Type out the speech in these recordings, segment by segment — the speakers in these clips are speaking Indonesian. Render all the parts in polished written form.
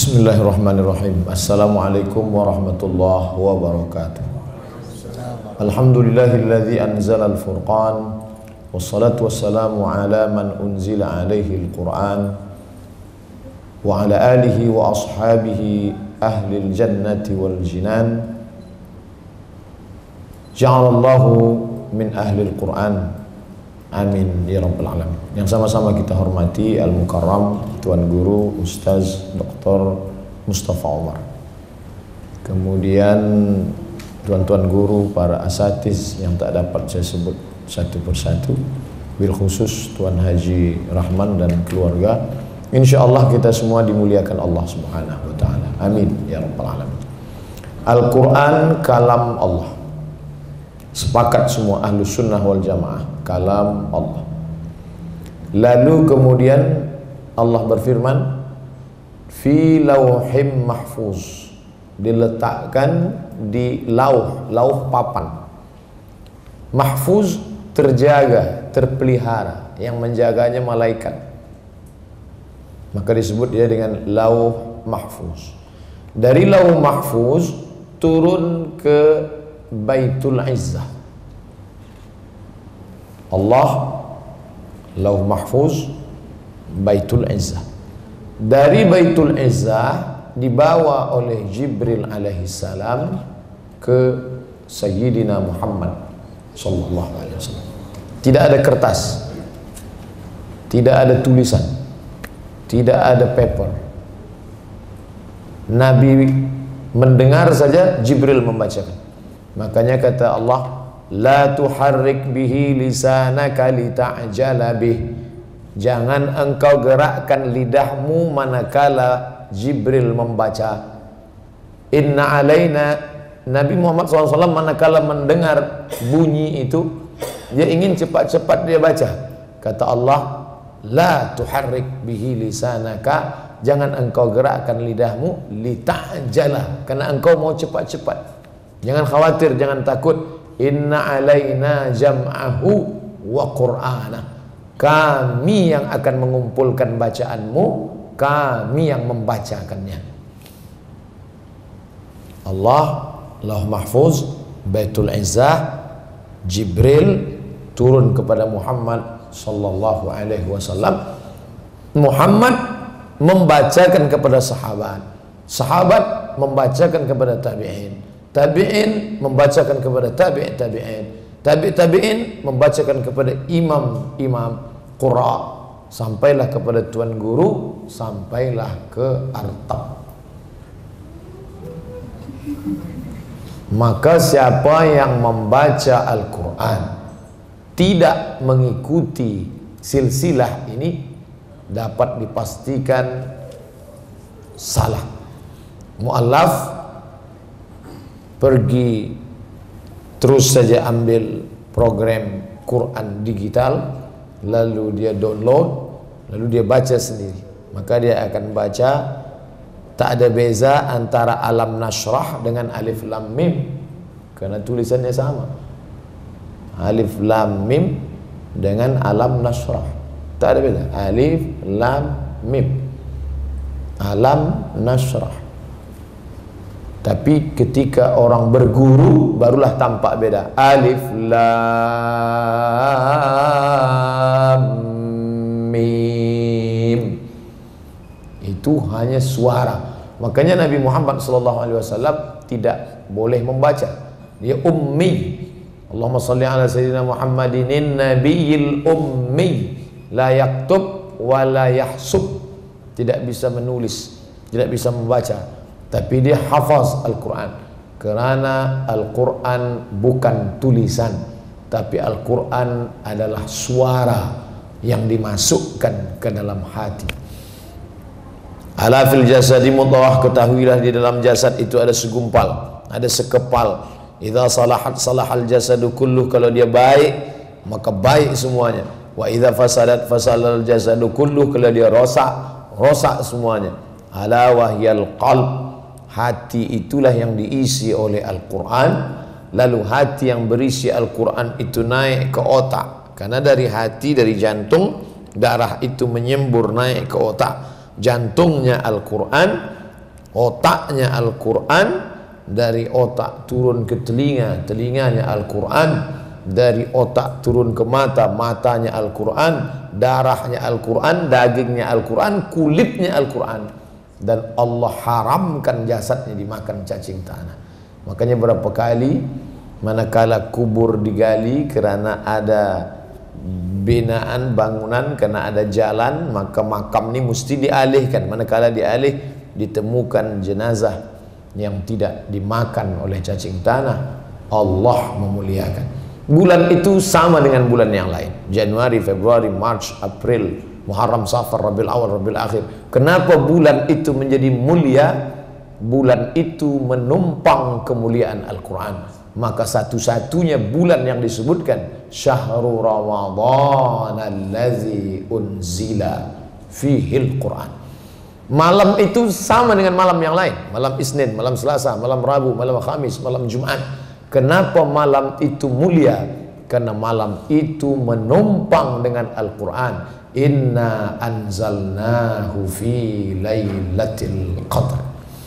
Bismillahirrahmanirrahim. Assalamualaikum warahmatullahi wabarakatuh. Alhamdulillahilladzi anzala al-furqan. Wassalatu wassalamu ala man unzila alaihi al-Quran wa ala alihi wa ashabihi ahlil jannati wal jinan. Ja'alallahu min ahlil Quran. Amin ya rabbal alamin. Yang sama-sama kita hormati Al-Mukarram Tuan Guru Ustaz Dr. Mustafa Omar, kemudian tuan-tuan guru, para asatiz yang tak dapat saya sebut satu persatu, bil khusus Tuan Haji Rahman dan keluarga. InsyaAllah kita semua dimuliakan Allah Subhanahu wa ta'ala. Amin ya rabbal alamin. Al-Quran kalam Allah. Sepakat semua ahlu sunnah wal jamaah, kalam Allah. Lalu kemudian Allah berfirman, fi lauhim mahfuz, diletakkan di lauh papan. Mahfuz, terjaga, terpelihara, yang menjaganya malaikat, maka disebut dia dengan lauh mahfuz. Dari lauh mahfuz turun ke Baitul Izzah. Allah, lauh mahfuz, Baitul Izzah. Dari Baitul Izzah dibawa oleh Jibril alaihissalam ke Sayyidina Muhammad sallallahu alaihi wasallam. Tidak ada kertas, tidak ada tulisan, tidak ada paper. Nabi mendengar saja, Jibril membacakan. Makanya kata Allah, la tuharrik bihi lisanaka lita'jala bih. Jangan engkau gerakkan lidahmu manakala Jibril membaca. Inna alaina, Nabi Muhammad SAW manakala mendengar bunyi itu, dia ingin cepat-cepat dia baca. Kata Allah, la tuharrik bihi lisanaka, jangan engkau gerakkan lidahmu lita'jala, karena engkau mau cepat-cepat. Jangan khawatir, jangan takut. Inna alaina jam'ahu wa qur'ana, kami yang akan mengumpulkan bacaanmu, kami yang membacakannya. Allah, lauh mahfuz, Baitul Izzah, Jibril turun kepada Muhammad sallallahu alaihi wasallam. Muhammad membacakan kepada sahabat, sahabat membacakan kepada tabi'in, tabi'in membacakan kepada tabi'in, tabi'in membacakan kepada imam-imam qurra, sampailah kepada tuan guru, sampailah ke Artab. Maka siapa yang membaca Al-Quran tidak mengikuti silsilah ini, dapat dipastikan salah. Mu'allaf pergi terus saja ambil program Quran digital, lalu dia download, lalu dia baca sendiri, maka dia akan baca. Tak ada beza antara Alam Nashrah dengan Alif Lam Mim, karena tulisannya sama. Alif Lam Mim dengan Alam Nashrah, tak ada beza. Alif Lam Mim, Alam Nashrah. Tapi ketika orang berguru barulah tampak beda. Alif Lam Mim itu hanya suara. Makanya Nabi Muhammad SAW tidak boleh membaca. Dia ummi. Allahumma salli ala sayyidina Muhammadin nabiyil ummi, la yaktub wa la yahsub. Tidak bisa menulis, tidak bisa membaca, tapi dia hafaz Al-Quran. Kerana Al-Quran bukan tulisan, tapi Al-Quran adalah suara yang dimasukkan ke dalam hati. Ala fil jasadi mudghah, ketahuilah di dalam jasad itu ada segumpal, ada sekepal. Idza salahat salahal jasadu kulluh, kalau dia baik maka baik semuanya. Wa idza fasadat fasadal jasadu kulluh, kalau dia rosak, rosak semuanya. Ala wahyal qalb, hati itulah yang diisi oleh Al-Quran. Lalu hati yang berisi Al-Quran itu naik ke otak, karena dari hati, dari jantung, darah itu menyembur naik ke otak. Jantungnya Al-Quran, Otaknya Al-Quran, dari otak turun ke telinga, telinganya Al-Quran, dari otak turun ke mata, matanya Al-Quran, darahnya Al-Quran, dagingnya Al-Quran, kulitnya Al-Quran. Dan Allah haramkan jasadnya dimakan cacing tanah. Makanya berapa kali manakala kubur digali karena ada binaan bangunan, karena ada jalan, maka makam ini mesti dialihkan. Manakala dialih, ditemukan jenazah yang tidak dimakan oleh cacing tanah, Allah memuliakan. Bulan itu sama dengan bulan yang lain, Januari, Februari, Maret, April, Muharram, Safar, Rabiul Awal, Rabiul Akhir. Kenapa bulan itu menjadi mulia? Bulan itu menumpang kemuliaan Al-Quran. Maka satu-satunya bulan yang disebutkan Syahrul Ramadan allazi unzila fihil Quran. Malam itu sama dengan malam yang lain, malam Isnin, malam Selasa, malam Rabu, malam Khamis, malam Jumat. Kenapa malam itu mulia? Karena malam itu menumpang dengan Al-Quran. Inna anzalnahu fi lailatul qadr.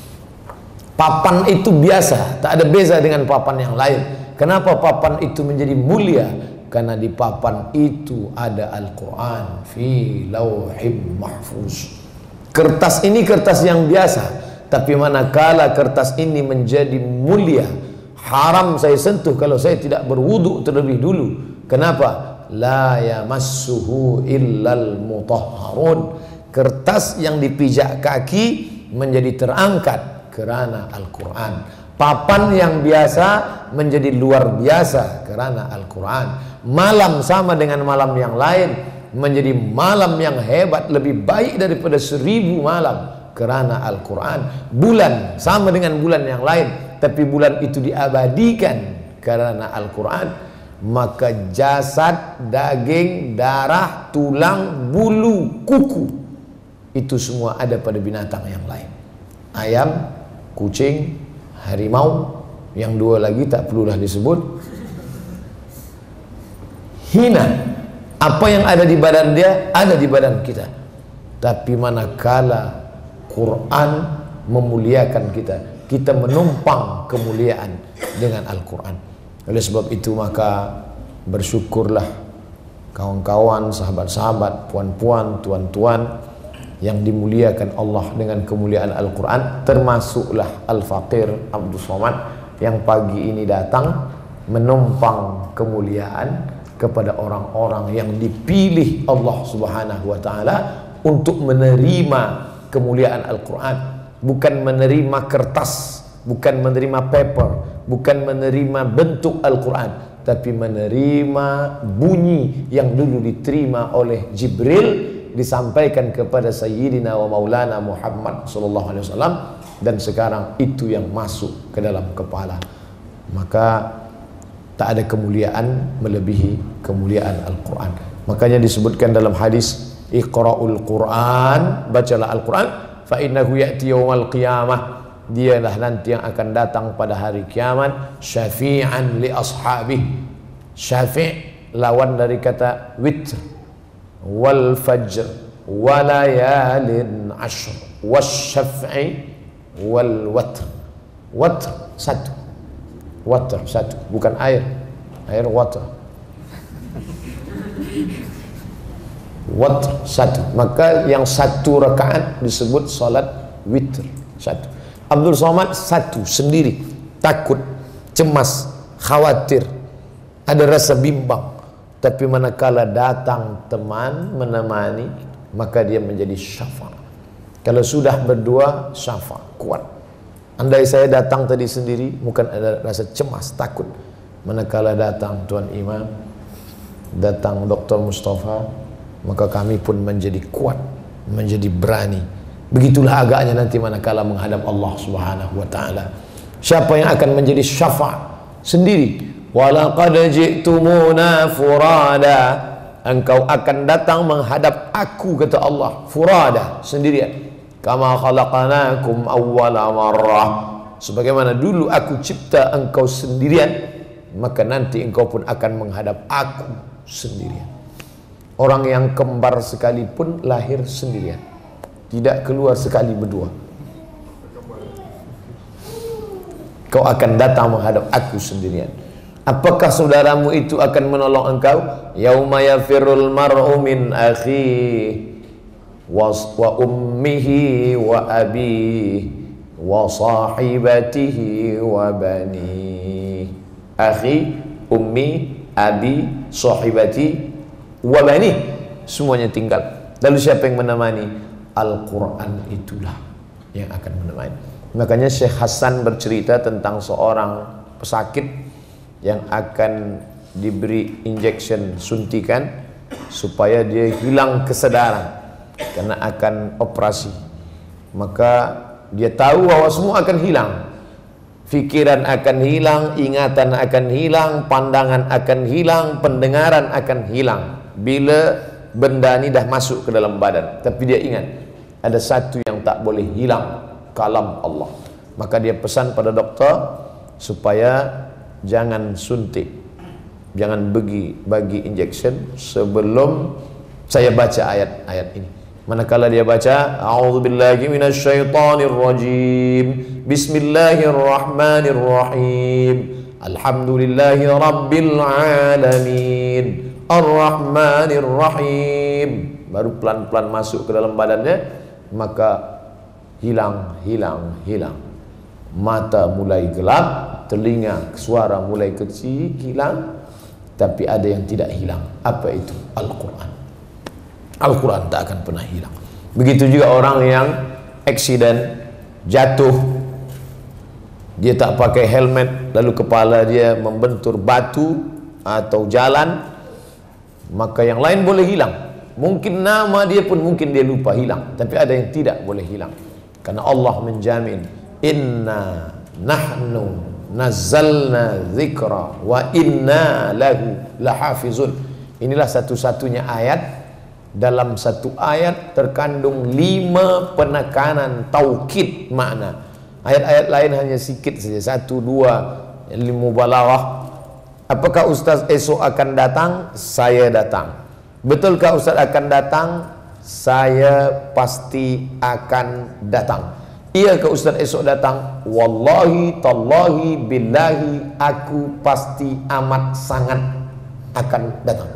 Papan itu biasa, tak ada beza dengan papan yang lain. Kenapa papan itu menjadi mulia? Karena di papan itu ada Al-Quran fi lauhim mahfuz. Kertas ini kertas yang biasa, tapi manakala kertas ini menjadi mulia, haram saya sentuh kalau saya tidak berwudu terlebih dulu. Kenapa? La yamassuhu illal mutahharun. Kertas yang dipijak kaki menjadi terangkat karena Al-Quran. Papan yang biasa menjadi luar biasa karena Al-Quran. Malam sama dengan malam yang lain, menjadi malam yang hebat, lebih baik daripada 1000 malam karena Al-Quran. Bulan sama dengan bulan yang lain, tapi bulan itu diabadikan karena Al-Quran. Maka jasad, daging, darah, tulang, bulu, kuku, itu semua ada pada binatang yang lain. Ayam, kucing, harimau, yang dua lagi tak perlulah disebut. Hina, apa yang ada di badan dia ada di badan kita. Tapi manakala Quran memuliakan kita, kita menumpang kemuliaan dengan Al-Quran. Oleh sebab itu maka bersyukurlah kawan-kawan, sahabat-sahabat, puan-puan, tuan-tuan yang dimuliakan Allah dengan kemuliaan Al-Quran. Termasuklah Al-Faqir Abdul Somad yang pagi ini datang menumpang kemuliaan kepada orang-orang yang dipilih Allah Subhanahu wa ta'ala untuk menerima kemuliaan Al-Quran. Bukan menerima kertas, bukan menerima paper, bukan menerima bentuk Al-Quran, tapi menerima bunyi yang dulu diterima oleh Jibril, disampaikan kepada Sayyidina wa Maulana Muhammad sallallahu alaihi wasallam, dan sekarang itu yang masuk ke dalam kepala. Maka tak ada kemuliaan melebihi kemuliaan Al-Quran. Makanya disebutkan dalam hadis, Iqra'ul Quran, bacalah Al-Quran, fa innahu ya'ti yawmal qiyamah, dialah nanti yang akan datang pada hari kiamat, syafi'an li ashabih. Syafi' lawan dari kata witr, wal fajr, walayalin ashr, wasyaf'i wal watr. Watr satu, water satu, bukan air, air water. Water satu, maka yang satu rakaat disebut salat witr satu. Abdul Somad satu sendiri, takut, cemas, khawatir, ada rasa bimbang. Tapi manakala datang teman menemani, maka dia menjadi syafa'. Kalau sudah berdua, syafa', kuat. Andai saya datang tadi sendiri, bukan ada rasa cemas, takut. Manakala datang Tuan Imam, datang Dr. Mustafa, maka kami pun menjadi kuat, menjadi berani. Begitulah agaknya nanti manakala menghadap Allah Subhanahu wa ta'ala. Siapa yang akan menjadi syafa' sendiri? Walaqad ji'tumuna furada, engkau akan datang menghadap aku, kata Allah, furada, sendirian. Kama khalaqanakum awwala marrah, sebagaimana dulu aku cipta engkau sendirian, maka nanti engkau pun akan menghadap aku sendirian. Orang yang kembar sekalipun lahir sendirian, tidak keluar sekali berdua. Kau akan datang menghadap aku sendirian. Apakah saudaramu itu akan menolong engkau? Yauma yafirul mar'u min akhihi wa ummihi wa abihi wa sahibatihi wa bani. Akhi, ummi, abi, sahibati wa bani, semuanya tinggal. Lalu siapa yang menemani? Al-Quran itulah yang akan menemani. Makanya Syekh Hasan bercerita tentang seorang pesakit yang akan diberi injection, suntikan, supaya dia hilang kesadaran karena akan operasi. Maka dia tahu bahwa semua akan hilang. Pikiran akan hilang, ingatan akan hilang, pandangan akan hilang, pendengaran akan hilang bila benda ini dah masuk ke dalam badan. Tapi dia ingat ada satu yang tak boleh hilang, kalam Allah. Maka dia pesan pada doktor supaya jangan suntik, jangan bagi injection sebelum saya baca ayat-ayat ini. Manakala dia baca, a'udzubillahi minasyaitonirrajim, bismillahirrahmanirrahim, alhamdulillahi rabbil alamin, arrahmanirrahim, baru pelan-pelan masuk ke dalam badannya, maka hilang. Mata mulai gelap, telinga suara mulai kecil, hilang. Tapi ada yang tidak hilang. Apa itu? Al-Quran. Al-Quran tak akan pernah hilang. Begitu juga orang yang accident, jatuh, dia tak pakai helmet, lalu kepala dia membentur batu atau jalan, maka yang lain boleh hilang. Mungkin nama dia pun mungkin dia lupa, hilang. Tapi ada yang tidak boleh hilang, karena Allah menjamin, inna nahnu nazzalna dzikra wa inna lahu lahafizun. Inilah satu-satunya ayat. Dalam satu ayat terkandung 5 penekanan taukid makna. Ayat-ayat lain hanya sikit saja, 1, 2 mubalaghah. Apakah Ustaz esok akan datang? Saya datang. Betulkah Ustaz akan datang? Saya pasti akan datang. Iyakah Ustaz esok datang? Wallahi tallahi billahi, aku pasti amat sangat akan datang.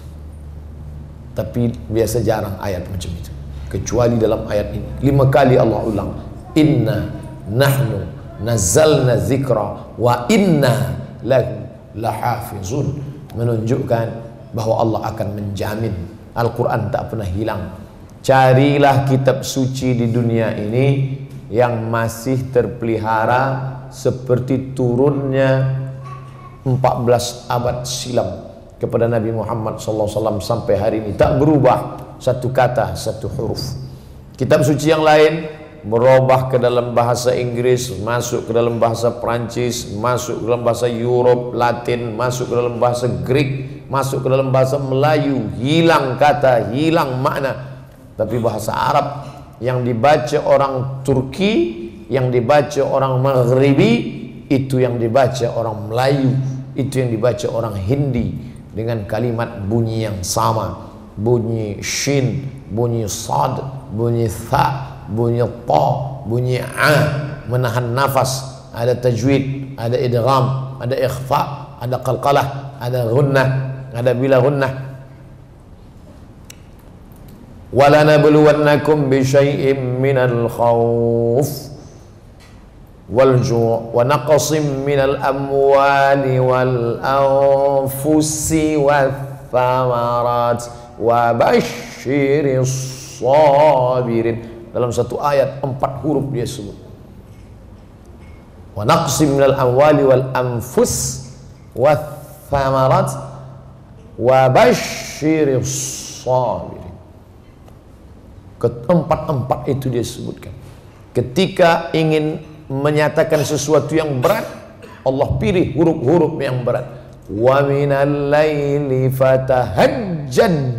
Tapi biasa jarang ayat macam itu, kecuali dalam ayat ini 5 kali Allah ulang, inna nahnu nazzalna dzikra wa inna lahu lahafizun, menunjukkan bahwa Allah akan menjamin Al-Quran tak pernah hilang. Carilah kitab suci di dunia ini yang masih terpelihara seperti turunnya 14 abad silam kepada Nabi Muhammad SAW sampai hari ini, tak berubah satu kata, satu huruf. Kitab suci yang lain berubah ke dalam bahasa Inggris, masuk ke dalam bahasa Perancis, masuk ke dalam bahasa Europe, Latin, masuk ke dalam bahasa Greek, masuk ke dalam bahasa Melayu, hilang kata, hilang makna. Tapi bahasa Arab yang dibaca orang Turki, yang dibaca orang Maghribi, itu yang dibaca orang Melayu, itu yang dibaca orang Hindi, dengan kalimat bunyi yang sama, bunyi shin, bunyi sad, bunyi tha, bunyi ta, bunyi a, menahan nafas, ada tajwid, ada idgham, ada ikhfa, ada qalqalah, ada ghunnah, ada bila ghunnah. Walanabluwannakum bisyai'im minal khawf wal-ju' wa naqsim minal amwali wal anfusi wath thamarat wa basyiris sabirin. Dalam satu ayat 4 huruf dia sebut, wa naqsim minal amwali wal anfus wath thamarat wa basyiris sabirin. Keempat-empat itu dia sebutkan. Ketika ingin menyatakan sesuatu yang berat, Allah pilih huruf-huruf yang berat. Wa minal laili fatahajjad,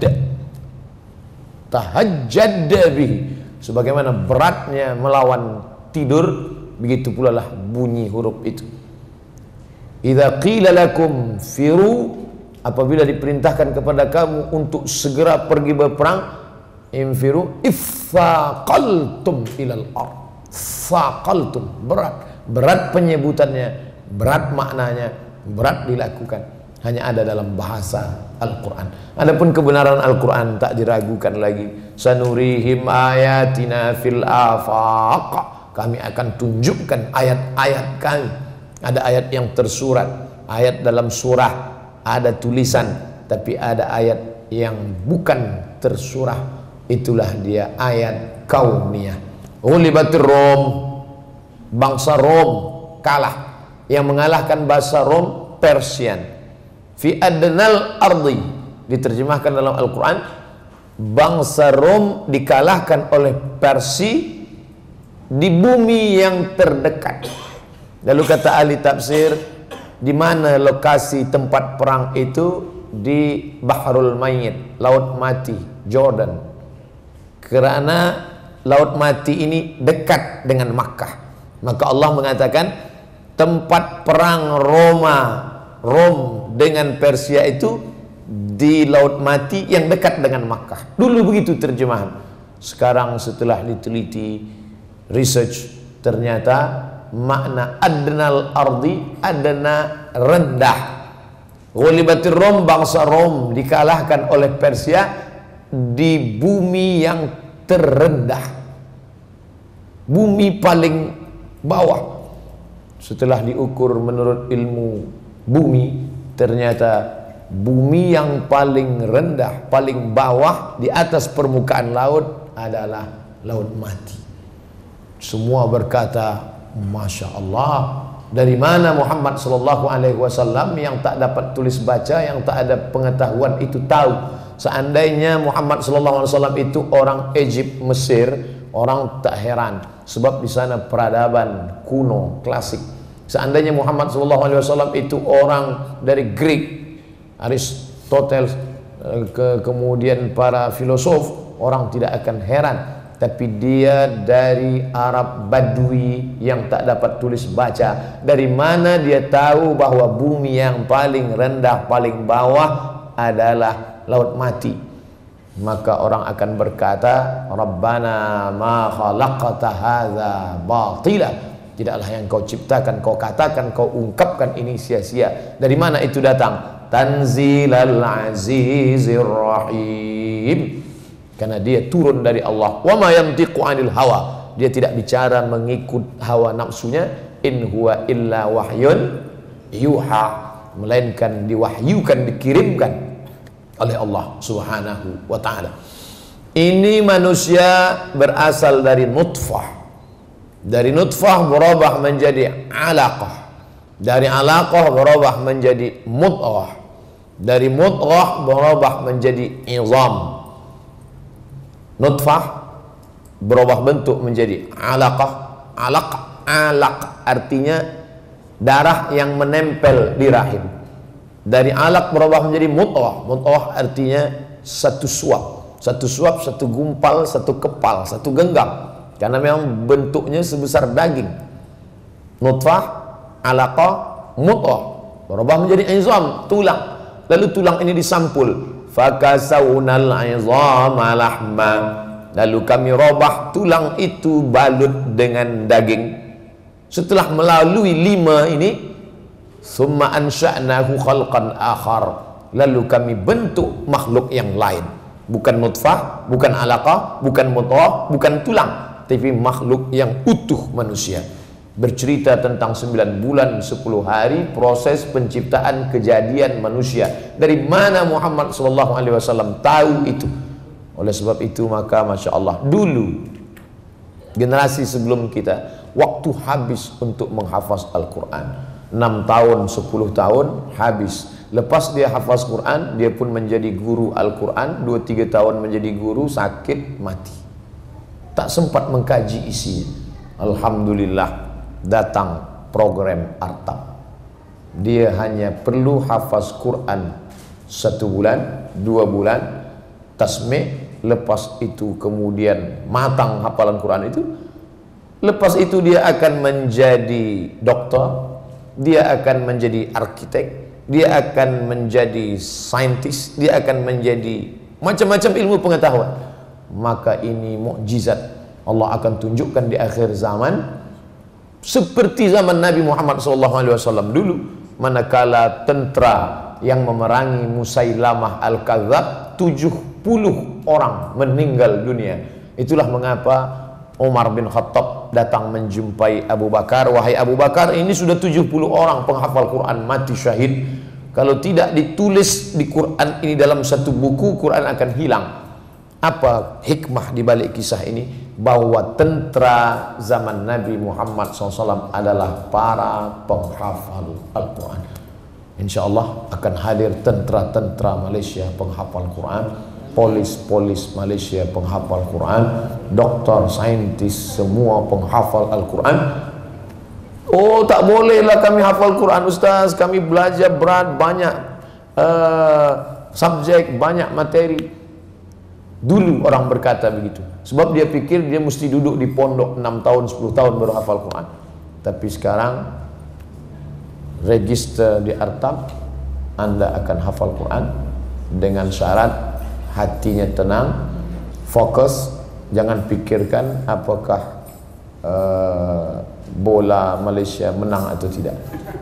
tahajjad bihi. Sebagaimana beratnya melawan tidur, begitu pula lah bunyi huruf itu. Idza qila lakum firu, apabila diperintahkan kepada kamu untuk segera pergi berperang, infiru ifaqaltum ilal ard. Faqaltum, berat, berat penyebutannya, berat maknanya, berat dilakukan. Hanya ada dalam bahasa Al-Quran. Adapun kebenaran Al-Quran tak diragukan lagi. Sanurihim ayatina fil afaq. Kami akan tunjukkan ayat-ayat kami. Ada ayat yang tersurat, ayat dalam surah, ada tulisan, tapi ada ayat yang bukan tersurah. Itulah dia ayat kauniyah. Ghulibatir Rom, bangsa Rom kalah. Yang mengalahkan bahasa Rom Persian. Fi adnal ardi, diterjemahkan dalam Al-Quran, bangsa Rom dikalahkan oleh Persia di bumi yang terdekat. Lalu kata ahli tafsir, di mana lokasi tempat perang itu? Di Bahrul Mayyit, Laut Mati, Jordan. Karena Laut Mati ini dekat dengan Makkah, maka Allah mengatakan tempat perang Rom dengan Persia itu di Laut Mati yang dekat dengan Makkah. Dulu begitu terjemahan. Sekarang setelah diteliti, research, ternyata makna adnal ardi, adna rendah. Ghulibatir Rom, bangsa Rom dikalahkan oleh Persia di bumi yang terendah, bumi paling bawah. Setelah diukur menurut ilmu bumi, ternyata bumi yang paling rendah, paling bawah di atas permukaan laut adalah Laut Mati. Semua berkata, Masya Allah, dari mana Muhammad SAW yang tak dapat tulis baca, yang tak ada pengetahuan itu tahu? Seandainya Muhammad SAW itu orang Egypt, Mesir, orang tak heran, sebab di sana peradaban kuno, klasik. Seandainya Muhammad SAW itu orang dari Greek, Aristoteles, kemudian para filosof, orang tidak akan heran. Tapi dia dari Arab Badui yang tak dapat tulis baca. Dari mana dia tahu bahwa bumi yang paling rendah, paling bawah adalah Laut Mati? Maka orang akan berkata, Rabbana ma khalaqta hadza batila. Tidaklah yang kau ciptakan, kau katakan, kau ungkapkan ini sia-sia. Dari mana itu datang? Tanzilal azizir rahim. Karena dia turun dari Allah. Wa ma yantiqu 'anil hawa. Dia tidak bicara mengikut hawa nafsunya. In huwa illa wahyun yuha. Melainkan diwahyukan, dikirimkan oleh Allah Subhanahu wa ta'ala. Ini manusia berasal dari nutfah. Dari nutfah berubah menjadi alaqah. Dari alaqah berubah menjadi mudghah. Dari mudghah berubah menjadi izam. Nutfah berubah bentuk menjadi alaqah. Alaq artinya darah yang menempel di rahim. Dari alaq berubah menjadi mudghah. Mudghah artinya satu suap, satu gumpal, satu kepal, satu genggam. Karena memang bentuknya sebesar daging. Nutfah, alaqah, mudghah berubah menjadi izam, tulang. Lalu tulang ini disampul. Fakasawnal izama lahma. Lalu kami robah tulang itu balut dengan daging. Setelah melalui 5 ini, summa ansha'nahu khalqan akhar. Lalu kami bentuk makhluk yang lain. Bukan nutfah, bukan alaqah, bukan mudghah, bukan tulang, tapi makhluk yang utuh manusia. Bercerita tentang 9 bulan 10 hari proses penciptaan kejadian manusia. Dari mana Muhammad SAW tahu itu? Oleh sebab itu maka Masya Allah, dulu generasi sebelum kita, waktu habis untuk menghafaz Al-Quran 6 tahun, 10 tahun habis. Lepas dia hafaz Quran, dia pun menjadi guru Al-Quran. 2-3 tahun menjadi guru, sakit, mati. Tak sempat mengkaji isinya. Alhamdulillah datang program Artab. Dia hanya perlu hafaz Quran 1 bulan, 2 bulan, tasmih. Lepas itu kemudian matang hafalan Quran itu. Lepas itu dia akan menjadi doktor, dia akan menjadi arsitek, dia akan menjadi saintis, dia akan menjadi macam-macam ilmu pengetahuan. Maka ini mukjizat Allah akan tunjukkan di akhir zaman. seperti zaman Nabi Muhammad SAW dulu, manakala tentara yang memerangi Musailamah Al-Kadzdzab 70 orang meninggal dunia. Itulah mengapa Umar bin Khattab datang menjumpai Abu Bakar. Wahai Abu Bakar, ini sudah 70 orang penghafal Quran mati syahid. Kalau tidak ditulis di Quran ini dalam satu buku, Quran akan hilang. Apa hikmah di balik kisah ini? Bahwa tentara zaman Nabi Muhammad SAW adalah para penghafal Al-Quran. Insya Allah akan hadir tentara-tentara Malaysia penghafal Quran, polis Malaysia penghafal Quran, doktor, saintis, semua penghafal Al-Quran. Oh, tak bolehlah kami hafal Quran, Ustaz. Kami belajar berat, banyak subjek, banyak materi. Dulu orang berkata begitu, sebab dia pikir dia mesti duduk di pondok 6 tahun, 10 tahun baru hafal Quran. Tapi sekarang register di Artab, Anda akan hafal Quran dengan syarat hatinya tenang, fokus, jangan pikirkan apakah bola Malaysia menang atau tidak.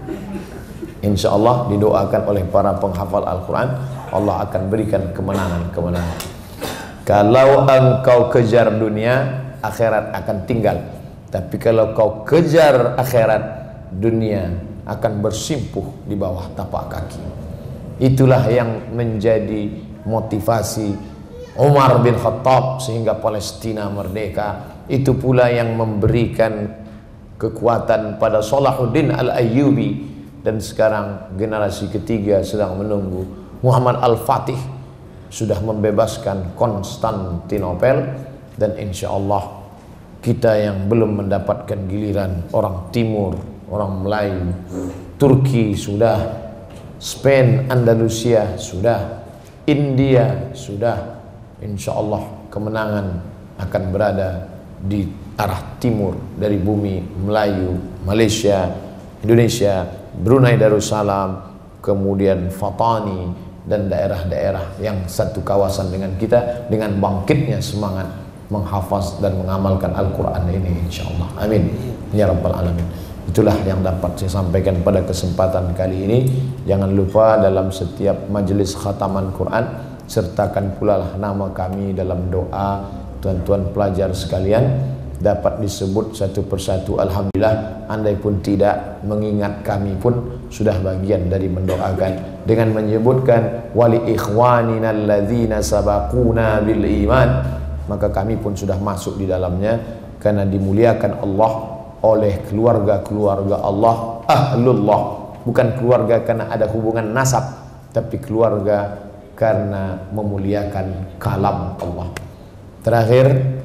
Insya Allah didoakan oleh para penghafal Al-Quran, Allah akan berikan kemenangan. Kalau engkau kejar dunia, akhirat akan tinggal. Tapi kalau kau kejar akhirat, dunia akan bersimpuh di bawah tapak kaki. Itulah yang menjadi motivasi Umar bin Khattab sehingga Palestina merdeka. Itu pula yang memberikan kekuatan pada Salahuddin Al-Ayyubi. Dan sekarang generasi ketiga sedang menunggu Muhammad Al-Fatih sudah membebaskan Konstantinopel. Dan insya Allah kita yang belum mendapatkan giliran, orang Timur, orang Melayu, Turki sudah, Spain, Andalusia sudah, India sudah. Insya Allah kemenangan akan berada di arah timur dari bumi Melayu, Malaysia, Indonesia, Brunei Darussalam, kemudian Fatani, dan daerah-daerah yang satu kawasan dengan kita, dengan bangkitnya semangat menghafaz dan mengamalkan Al-Quran ini, insyaAllah. Amin ya Rabbal Alamin. Itulah yang dapat saya sampaikan pada kesempatan kali ini. Jangan lupa dalam setiap majelis khataman Quran, sertakan pula lah nama kami dalam doa. Tuan-tuan pelajar sekalian dapat disebut satu persatu. Alhamdulillah, andai pun tidak mengingat, kami pun sudah bagian dari mendoakan dengan menyebutkan wali ikhwanina alladzina sabaquna bil iman, maka kami pun sudah masuk di dalamnya karena dimuliakan Allah oleh keluarga-keluarga Allah, ahlullah. Bukan keluarga karena ada hubungan nasab, tapi keluarga karena memuliakan kalam Allah. Terakhir,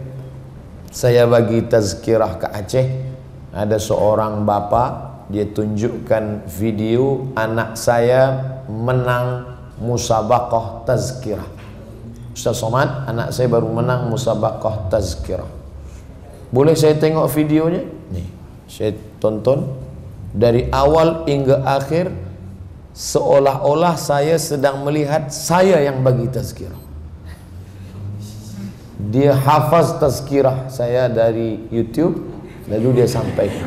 saya bagi tazkirah ke Aceh. Ada seorang bapak, dia tunjukkan video anak saya menang musabaqah tazkirah. Ustaz Somad, anak saya baru menang musabaqah tazkirah. Boleh saya tengok videonya? Nih, saya tonton dari awal hingga akhir, seolah-olah saya sedang melihat saya yang bagi tazkirah. Dia hafaz tazkirah saya dari YouTube, lalu dia sampaikan.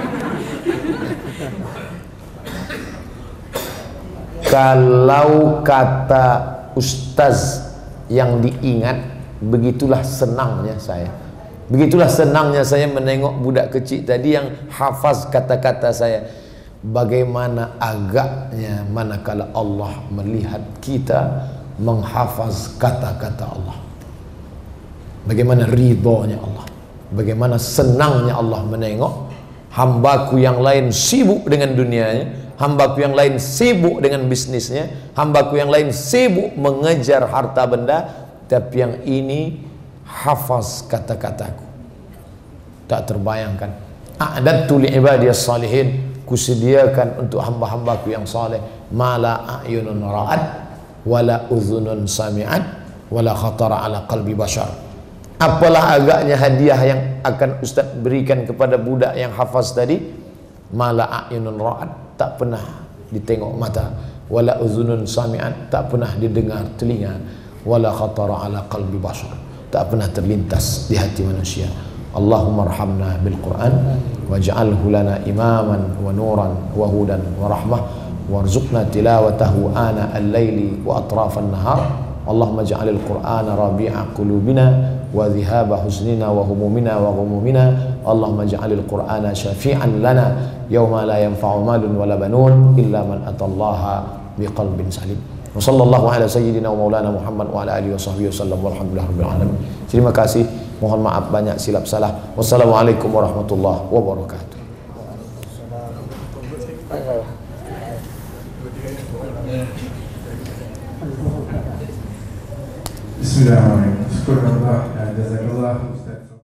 Kalau kata ustaz yang diingat, begitulah senangnya saya. Begitulah senangnya saya menengok budak kecil tadi yang hafaz kata-kata saya. Bagaimana agaknya manakala Allah melihat kita menghafaz kata-kata Allah. Bagaimana ridhonya Allah, bagaimana senangnya Allah menengok hambaku yang lain sibuk dengan dunianya, hambaku yang lain sibuk dengan bisnisnya, hambaku yang lain sibuk mengejar harta benda, tapi yang ini hafaz kata-kataku. Tak terbayangkan. A'dadtu li ibadiyas salihin, kusediakan untuk hamba-hambaku yang saleh, mala a'yunun ra'at wala udhunun sami'at wala khatara ala qalbi bashar. Apalah agaknya hadiah yang akan Ustaz berikan kepada budak yang hafaz tadi? Mala a'yunun ra'at, tak pernah ditengok mata, wala uzunun sami'at, tak pernah didengar telinga, wala khatara ala qalbi bashar, tak pernah terlintas di hati manusia. Allahumma arhamna bil Qur'an waj'alhu lana imaman wa nuran wa hudan wa rahmah warzuqna tilawatahu ana al-laili wa atrafan nahar. Allahumma ja'alil Qur'ana rabi'a qulubina wa dhihaba huznina wa humumina wa ghumumina. Allahumma ja'alil Qur'ana syafi'an lana yawma la yanfa'u malun wala banun illa man atallaha biqalbin salim. Wa sallallahu ala sayyidina wa maulana Muhammad wa ala alihi wa sahbihi wasallam walhamdulillahirabbil alamin. Terima kasih. Mohon maaf banyak silap salah. Wassalamualaikum warahmatullahi wabarakatuh. Bismillahirrahmanirrahim. Syukurullah, jazakallah.